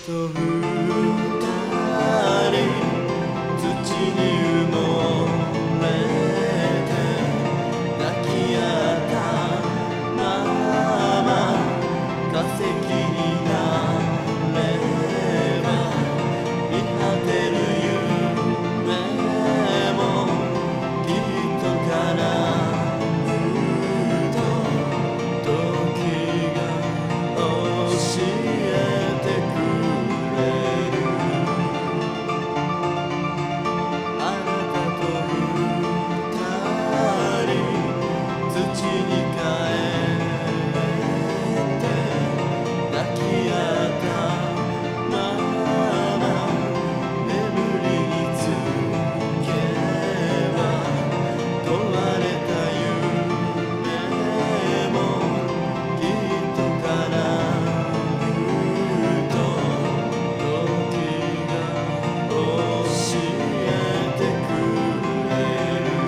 と二人土に埋もれて抱き合ったまま化石になれば見果てる夢もきっと叶うと時が教えてくれるあなたと二人土に帰って抱き合ったまま眠りにつけば問われた夢もきっと叶うと時が教えてくれる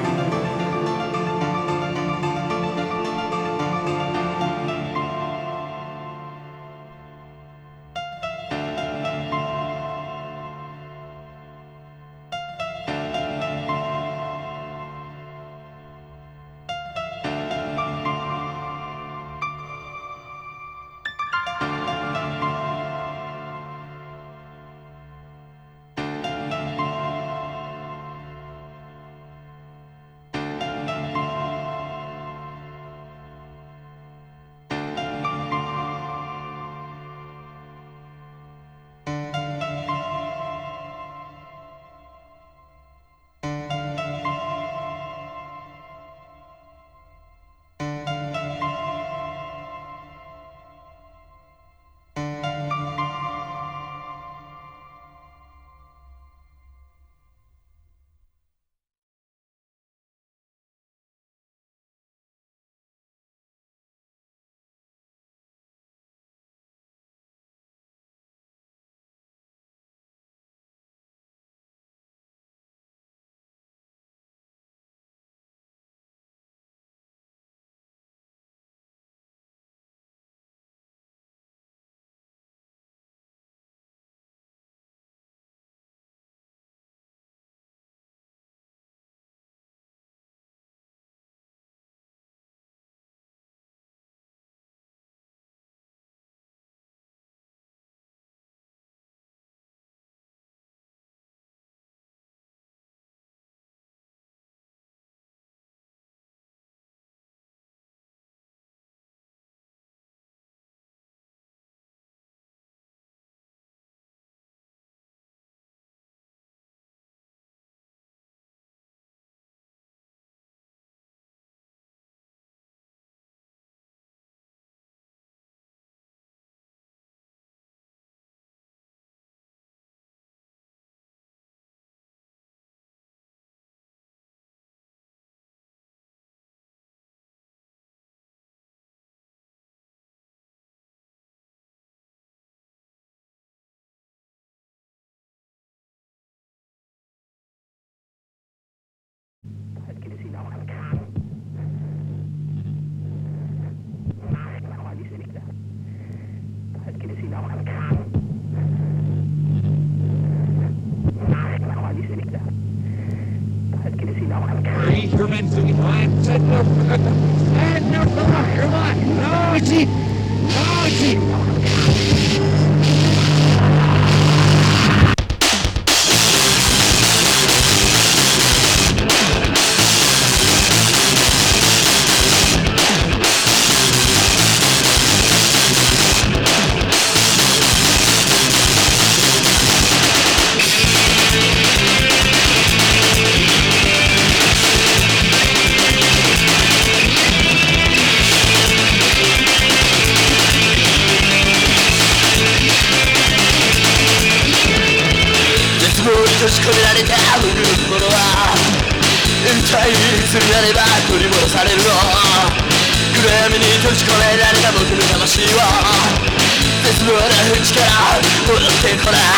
閉じ込められた無力者は一体いつになれば取り戻されるの。暗闇に閉じ込められた僕の魂は絶望な淵から戻ってこない。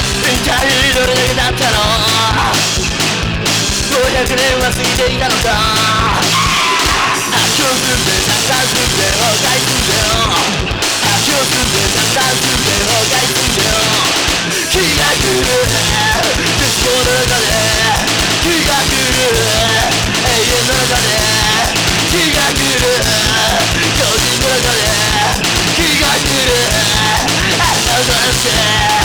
一体どれだけだったの。500年は過ぎていたのか。足を踏んでたくさん住んで崩壊すんだよ。足を踏んでたくさん住んで崩壊すんだよ。 が来る絶望の中で日が来る永遠の中で日が来る巨人の中で日が来る朝の話